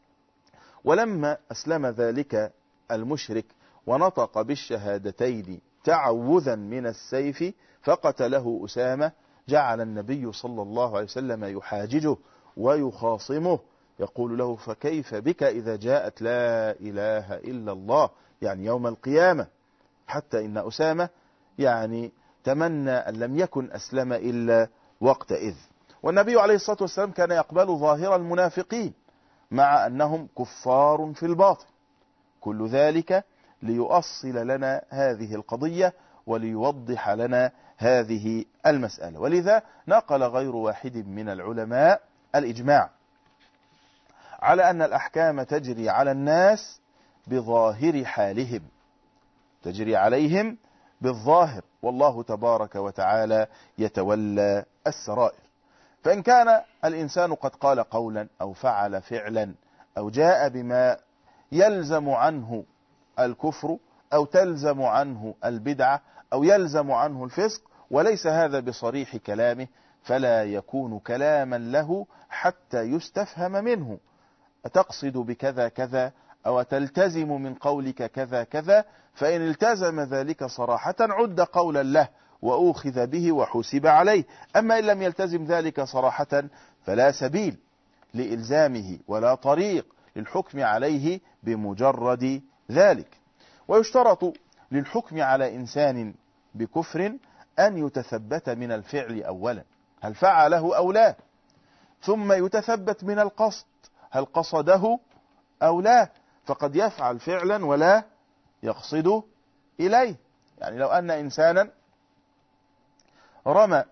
ولما أسلم ذلك المشرك ونطق بالشهادتين تعوذا من السيف فقتله أسامة، جعل النبي صلى الله عليه وسلم يحاججه ويخاصمه، يقول له: فكيف بك إذا جاءت لا إله إلا الله، يعني يوم القيامة. حتى إن أسامة يعني تمنى أن لم يكن أسلم إلا وقتئذ. والنبي عليه الصلاة والسلام كان يقبل ظاهر المنافقين مع أنهم كفار في الباطن، كل ذلك ليؤصل لنا هذه القضية وليوضح لنا هذه المسألة. ولذا نقل غير واحد من العلماء الإجماع على أن الأحكام تجري على الناس بظاهر حالهم، تجري عليهم بالظاهر، والله تبارك وتعالى يتولى السرائر. فإن كان الإنسان قد قال قولا أو فعل فعلا أو جاء بما يلزم عنه الكفر أو تلزم عنه البدعة أو يلزم عنه الفسق وليس هذا بصريح كلامه، فلا يكون كلاما له حتى يستفهم منه: أتقصد بكذا كذا أو تلتزم من قولك كذا كذا؟ فإن التزم ذلك صراحة عد قولا له وأوخذ به وحسب عليه. أما إن لم يلتزم ذلك صراحة فلا سبيل لإلزامه ولا طريق للحكم عليه بمجرد ذلك. ويشترط للحكم على إنسان بكفر أن يتثبت من الفعل أولا، هل فعله أو لا، ثم يتثبت من القصد، هل قصده أو لا، فقد يفعل فعلا ولا يقصد إليه. يعني لو أن إنسانا رمى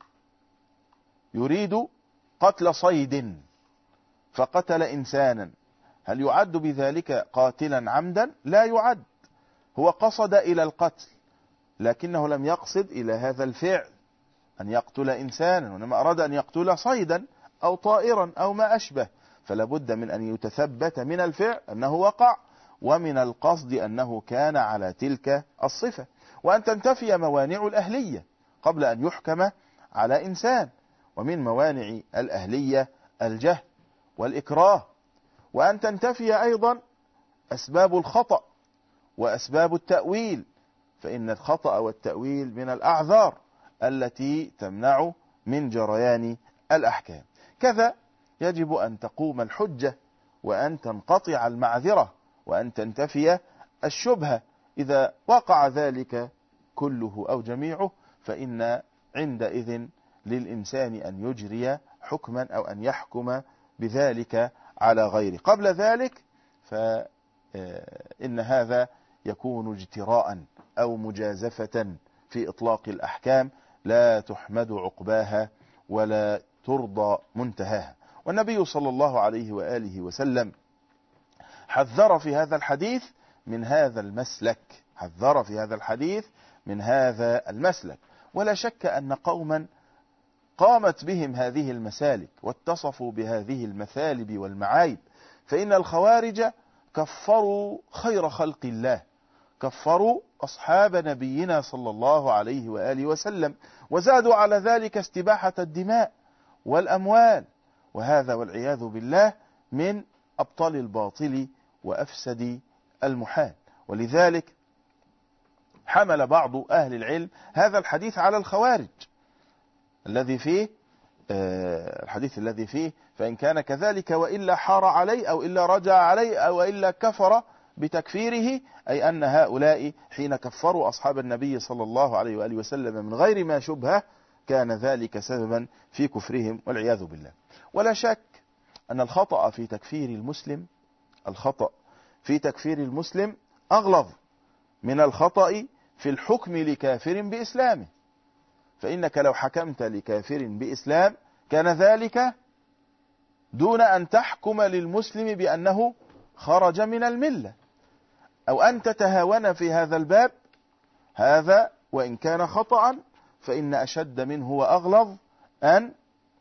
يريد قتل صيد فقتل إنسانا، هل يعد بذلك قاتلا عمدا؟ لا يعد، هو قصد إلى القتل لكنه لم يقصد إلى هذا الفعل أن يقتل إنسانا، وإنما أراد أن يقتل صيدا أو طائرا أو ما أشبه، فلا بد من أن يتثبت من الفعل أنه وقع، ومن القصد أنه كان على تلك الصفة، وأن تنتفي موانع الأهلية قبل أن يحكم على إنسان. ومن موانع الأهلية الجهل والإكراه، وأن تنتفي أيضا أسباب الخطأ وأسباب التأويل، فإن الخطأ والتأويل من الأعذار التي تمنع من جريان الأحكام. كذا يجب أن تقوم الحجة وأن تنقطع المعذرة وأن تنتفي الشبهة. إذا وقع ذلك كله أو جميعه فإن عندئذ للإنسان أن يجري حكما أو أن يحكم بذلك على غيره. قبل ذلك فإن هذا يكون اجتراء أو مجازفة في إطلاق الأحكام لا تحمد عقباها ولا ترضى منتهاها. والنبي صلى الله عليه وآله وسلم حذر في هذا الحديث من هذا المسلك حذر في هذا الحديث من هذا المسلك. ولا شك أن قوما قامت بهم هذه المسالك واتصفوا بهذه المثالب والمعايب، فإن الخوارج كفروا خير خلق الله، كفروا أصحاب نبينا صلى الله عليه وآله وسلم، وزادوا على ذلك استباحة الدماء والأموال، وهذا والعياذ بالله من أبطال الباطل وأفسد المحال. ولذلك حمل بعض أهل العلم هذا الحديث على الخوارج الذي فيه آه الحديث الذي فيه فإن كان كذلك وإلا حار عليه أو إلا رجع عليه أو إلا كفر بتكفيره، أي أن هؤلاء حين كفروا أصحاب النبي صلى الله عليه وآله وسلم من غير ما شبهة كان ذلك سببا في كفرهم والعياذ بالله. ولا شك أن الخطأ في تكفير المسلم الخطأ في تكفير المسلم أغلظ من الخطأ في الحكم لكافر بإسلامه، فإنك لو حكمت لكافر بإسلام كان ذلك دون أن تحكم للمسلم بأنه خرج من الملة، أو أن تتهاون في هذا الباب. هذا وإن كان خطأ فإن أشد منه وأغلظ أن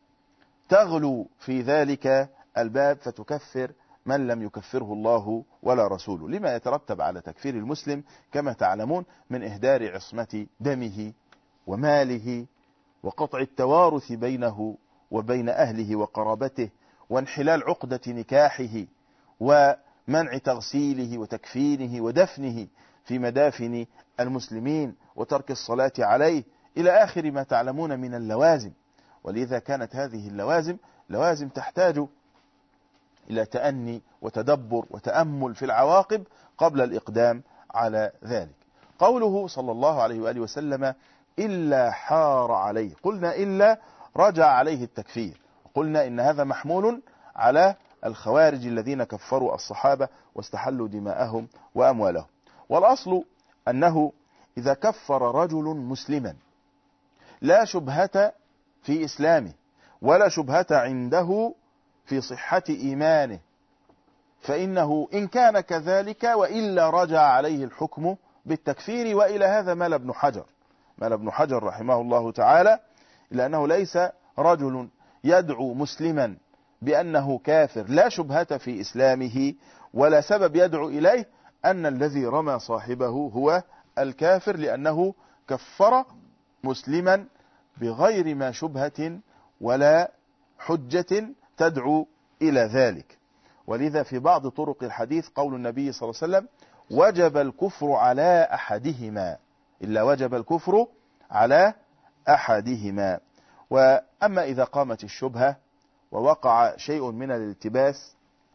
تغلو في ذلك الباب فتكفر من لم يكفره الله ولا رسوله، لما يترتب على تكفير المسلم كما تعلمون من إهدار عصمة دمه وماله وقطع التوارث بينه وبين أهله وقرابته وانحلال عقدة نكاحه ومنع تغسيله وتكفينه ودفنه في مدافن المسلمين وترك الصلاة عليه إلى آخر ما تعلمون من اللوازم. ولذا كانت هذه اللوازم لوازم تحتاج إلى تأني وتدبر وتأمل في العواقب قبل الإقدام على ذلك. قوله صلى الله عليه وآله وسلم إلا حار عليه، قلنا إلا رجع عليه التكفير، قلنا إن هذا محمول على الخوارج الذين كفروا الصحابة واستحلوا دماءهم وأموالهم. والأصل أنه إذا كفر رجل مسلما لا شبهة في إسلامه ولا شبهة عنده في صحة إيمانه فإنه إن كان كذلك وإلا رجع عليه الحكم بالتكفير. وإلى هذا مال ابن حجر مال ابن حجر رحمه الله تعالى، إلا أنه ليس رجل يدعو مسلما بأنه كافر لا شبهة في إسلامه ولا سبب يدعو إليه أن الذي رمى صاحبه هو الكافر، لأنه كفر مسلما بغير ما شبهة ولا حجة تدعو إلى ذلك. ولذا في بعض طرق الحديث قول النبي صلى الله عليه وسلم وجب الكفر على أحدهما، إلا وجب الكفر على أحدهما. وأما إذا قامت الشبهة ووقع شيء من الالتباس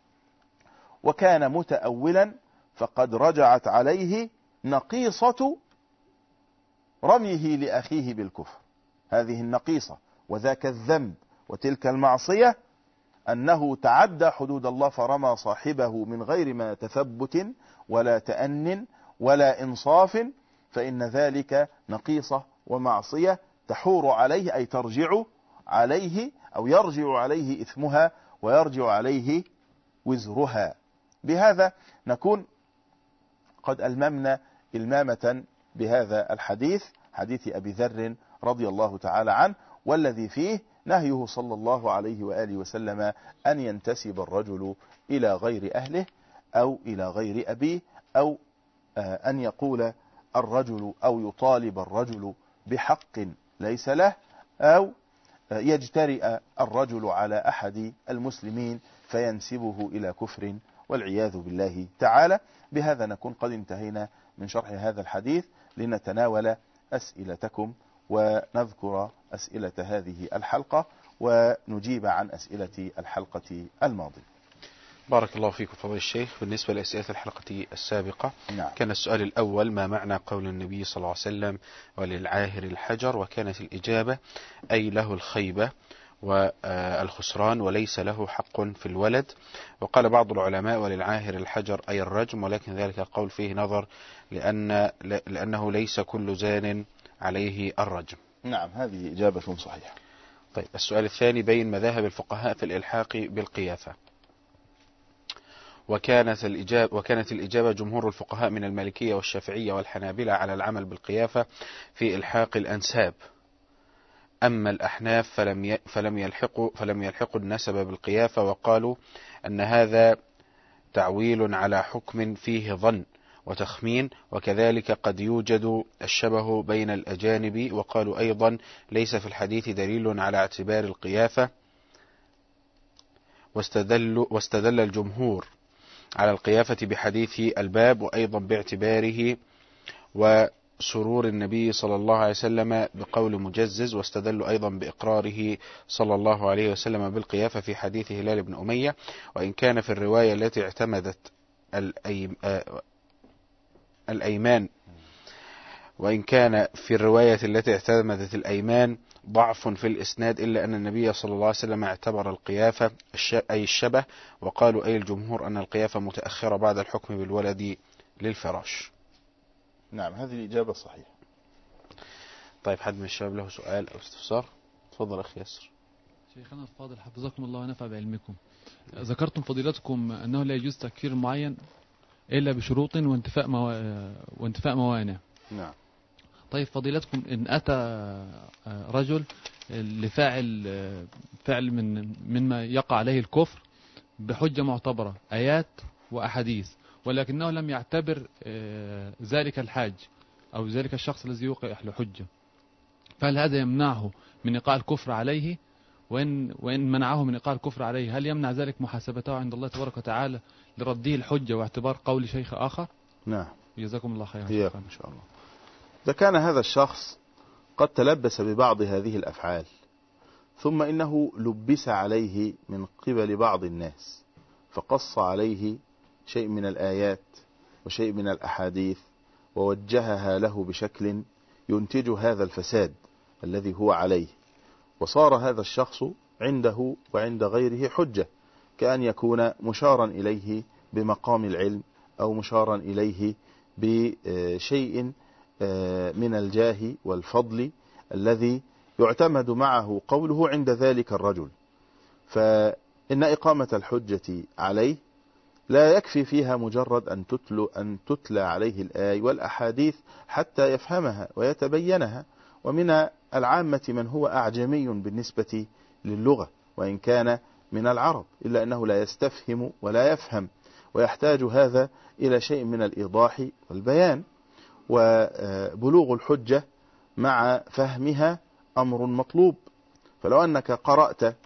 وكان متأولا فقد رجعت عليه نقيصة رميه لأخيه بالكفر. هذه النقيصة وذاك الذنب وتلك المعصية أنه تعدى حدود الله فرمى صاحبه من غير ما تثبت ولا تأن ولا إنصاف، فإن ذلك نقيصة ومعصية تحور عليه، أي ترجع عليه أو يرجع عليه إثمها ويرجع عليه وزرها. بهذا نكون قد ألممنا إلمامة بهذا الحديث، حديث أبي ذر رضي الله تعالى عنه، والذي فيه نهيه صلى الله عليه وآله وسلم أن ينتسب الرجل إلى غير أهله أو إلى غير أبيه، أو أن يقول الرجل أو يطالب الرجل بحق ليس له، أو يجترئ الرجل على أحد المسلمين فينسبه إلى كفر والعياذ بالله تعالى. بهذا نكون قد انتهينا من شرح هذا الحديث، لنتناول أسئلتكم ونذكر أسئلة هذه الحلقة ونجيب عن أسئلة الحلقة الماضية. بارك الله فيكم فضيلة الشيخ. بالنسبة لأسئلة الحلقة السابقة نعم. كان السؤال الأول ما معنى قول النبي صلى الله عليه وسلم وللعاهر الحجر، وكانت الإجابة أي له الخيبة والخسران وليس له حق في الولد. وقال بعض العلماء وللعاهر الحجر أي الرجم، ولكن ذلك القول فيه نظر لأن لأنه ليس كل زان عليه الرجم. نعم، هذه إجابة صحيحة. طيب السؤال الثاني: بين مذاهب الفقهاء في الإلحاق بالقيافة. وكانت الإجابة, وكانت الإجابة جمهور الفقهاء من المالكية والشافعية والحنابلة على العمل بالقيافة في إلحاق الأنساب. أما الأحناف فلم فلم يلحقوا فلم يلحقوا النسب بالقيافة، وقالوا أن هذا تعويل على حكم فيه ظن وتخمين، وكذلك قد يوجد الشبه بين الأجانب. وقالوا أيضا ليس في الحديث دليل على اعتبار القيافة، واستدل, واستدل الجمهور على القيافة بحديث الباب، وأيضا باعتباره وسرور النبي صلى الله عليه وسلم بقول مجزز، واستدلوا أيضا بإقراره صلى الله عليه وسلم بالقيافة في حديث هلال بن أمية. وإن كان في الرواية التي اعتمدت الأيمان وإن كان في الرواية التي اعتمدت الأيمان ضعف في الإسناد، إلا أن النبي صلى الله عليه وسلم اعتبر القيافة أي الشبه. وقالوا أي الجمهور أن القيافة متأخرة بعد الحكم بالولد للفراش. نعم، هذه الإجابة صحيحة. طيب حد من الشباب له سؤال أو استفسار؟ تفضل أخي ياسر. شيخنا الفاضل حفظكم الله ونفع بعلمكم، ذكرتم فضيلتكم أنه لا يجوز تكفير معين إلا بشروط وانتفاء مو... وانتفاء موانع. نعم. طيب فضيلتكم إن أتى رجل لفاعل فعل من مما يقع عليه الكفر بحجة معتبرة آيات وأحاديث، ولكنه لم يعتبر ذلك الحاج أو ذلك الشخص الذي يوقع له حجة، فهل هذا يمنعه من إيقاع الكفر عليه؟ وإن, وإن منعه من إيقاع الكفر عليه هل يمنع ذلك محاسبته عند الله تبارك وتعالى لرده الحجة واعتبار قول شيخ آخر؟ نعم، جزاكم الله خيرا. إياكم إن شاء الله. إذا كان هذا الشخص قد تلبس ببعض هذه الأفعال، ثم إنه لبس عليه من قبل بعض الناس فقص عليه شيء من الآيات وشيء من الأحاديث ووجهها له بشكل ينتج هذا الفساد الذي هو عليه، وصار هذا الشخص عنده وعند غيره حجة، كأن يكون مشارا إليه بمقام العلم أو مشارا إليه بشيء من الجاه والفضل الذي يعتمد معه قوله عند ذلك الرجل. فإن إقامة الحجة عليه لا يكفي فيها مجرد أن تتلى, أن تتلى عليه الآي والأحاديث حتى يفهمها ويتبينها. ومن العامة من هو أعجمي بالنسبة للغة وإن كان من العرب، إلا أنه لا يستفهم ولا يفهم، ويحتاج هذا إلى شيء من الإيضاح والبيان. وبلوغ الحجة مع فهمها أمر مطلوب. فلو أنك قرأت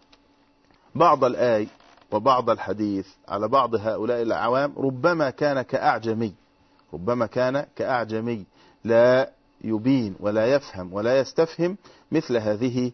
بعض الآي وبعض الحديث على بعض هؤلاء العوام ربما كان كأعجمي ربما كان كأعجمي لا يبين ولا يفهم ولا يستفهم مثل هذه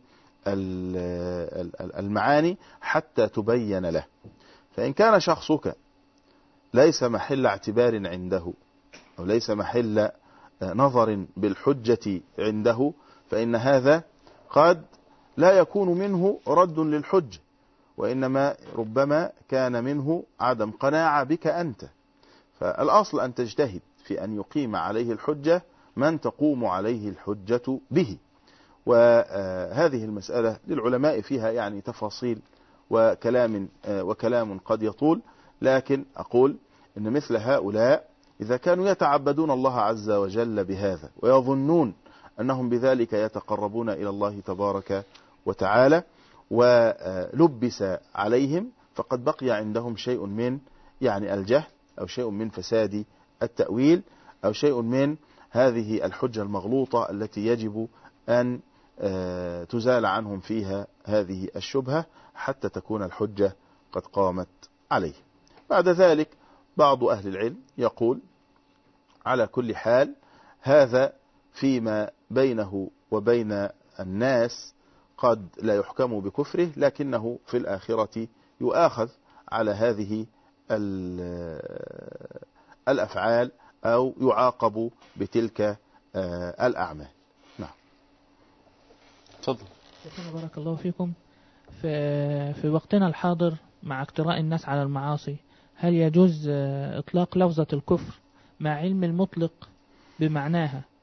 المعاني حتى تبين له. فإن كان شخصك ليس محل اعتبار عنده أو ليس محل نظر بالحجة عنده، فإن هذا قد لا يكون منه رد للحجة، وإنما ربما كان منه عدم قناعة بك أنت. فالأصل أن تجتهد في أن يقيم عليه الحجة من تقوم عليه الحجة به. وهذه المسألة للعلماء فيها يعني تفاصيل وكلام وكلام قد يطول، لكن أقول إن مثل هؤلاء إذا كانوا يتعبدون الله عز وجل بهذا ويظنون أنهم بذلك يتقربون إلى الله تبارك وتعالى ولبس عليهم، فقد بقي عندهم شيء من يعني الجهل أو شيء من فساد التأويل أو شيء من هذه الحجة المغلوطة التي يجب أن تزال عنهم فيها هذه الشبهة حتى تكون الحجة قد قامت عليه. بعد ذلك بعض أهل العلم يقول على كل حال هذا فيما بينه وبين الناس قد لا يحكم بكفره، لكنه في الآخرة يؤاخذ على هذه الأفعال أو يعاقب بتلك الأعمال. نعم. تفضل. بارك الله فيكم. في, في وقتنا الحاضر مع اقتراء الناس على المعاصي، هل يجوز إطلاق لفظة الكفر مع علم المطلق بمعناها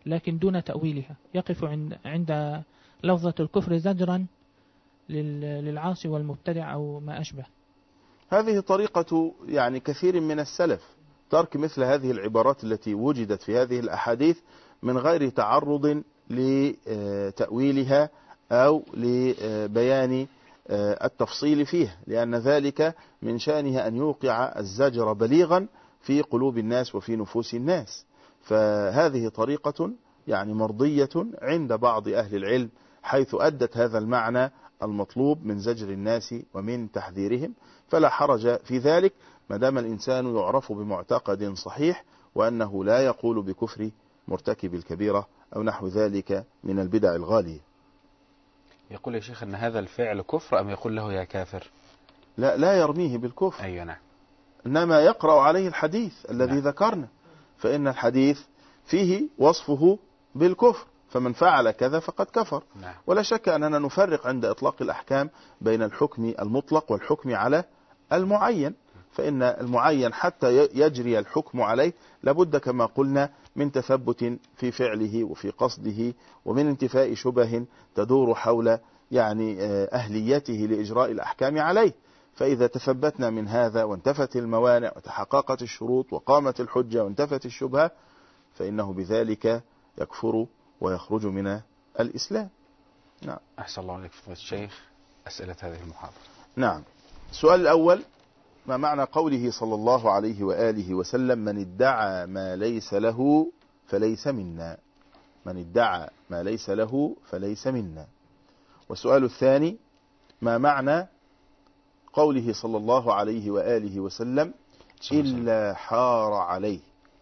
لكن دون تأويلها، يقف عند عند لفظة الكفر زجرا للعاصي والمبتدع أو ما أشبه. هذه طريقة يعني كثير من السلف، ترك مثل هذه العبارات التي وجدت في هذه الأحاديث من غير تعرض لتأويلها أو لبيان التفصيل فيها، لأن ذلك من شأنه أن يوقع الزجر بليغا في قلوب الناس وفي نفوس الناس. فهذه طريقة يعني مرضية عند بعض أهل العلم، حيث أدت هذا المعنى المطلوب من زجر الناس ومن تحذيرهم، فلا حرج في ذلك ما دام الإنسان يعرف بمعتقد صحيح وأنه لا يقول بكفر مرتكب الكبيرة أو نحو ذلك من البدع الغالية. يقول يا شيخ أن هذا الفعل كفر أم يقول له يا كافر؟ لا لا يرميه بالكفر. أي نعم. إنما يقرأ عليه الحديث الذي نعم. ذكرنا، فإن الحديث فيه وصفه بالكفر، فمن فعل كذا فقد كفر. نعم. ولا شك أننا نفرق عند إطلاق الأحكام بين الحكم المطلق والحكم على المعين، فإن المعين حتى يجري الحكم عليه لابد كما قلنا من تثبت في فعله وفي قصده، ومن انتفاء شبه تدور حول يعني أهليته لإجراء الأحكام عليه. فإذا تثبتنا من هذا وانتفت الموانع وتحققت الشروط وقامت الحجة وانتفت الشبهة، فإنه بذلك يكفر ويخرج من الإسلام. نعم. أحسن الله عليك فضيلة الشيخ. أسئلة هذه المحاضرة. نعم. السؤال الأول: ما معنى قوله صلى الله عليه وآله وسلم: من ادعى ما ليس له فليس منا؟ من ادعى ما ليس له فليس منا. والسؤال الثاني: ما معنى قوله صلى الله عليه وآله وسلم: إلا حار عليه؟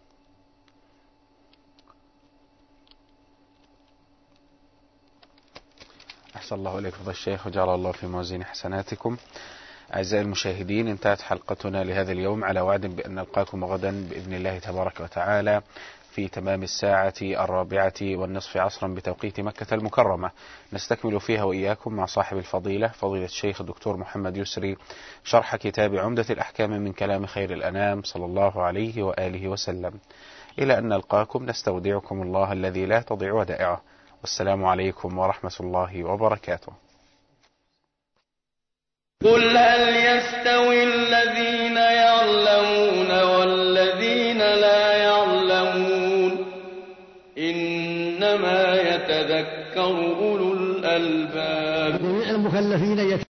أحسن الله إليك فضل الشيخ وجعل الله في موازين حسناتكم. أعزائي المشاهدين، انتهت حلقتنا لهذا اليوم، على وعد بأن نلقاكم غدا بإذن الله تبارك وتعالى في تمام الساعة الرابعة والنصف عصرا بتوقيت مكة المكرمة، نستكمل فيها وإياكم مع صاحب الفضيلة فضيلة الشيخ الدكتور محمد يسري شرح كتاب عمدة الأحكام من كلام خير الأنام صلى الله عليه وآله وسلم. إلى أن نلقاكم نستودعكم الله الذي لا تضيع ودائعه، والسلام عليكم ورحمة الله وبركاته. قل هل يستوي الذين يعلمون والذين لا يعلمون؟ إنما يتذكر أولو الألباب. المكلفين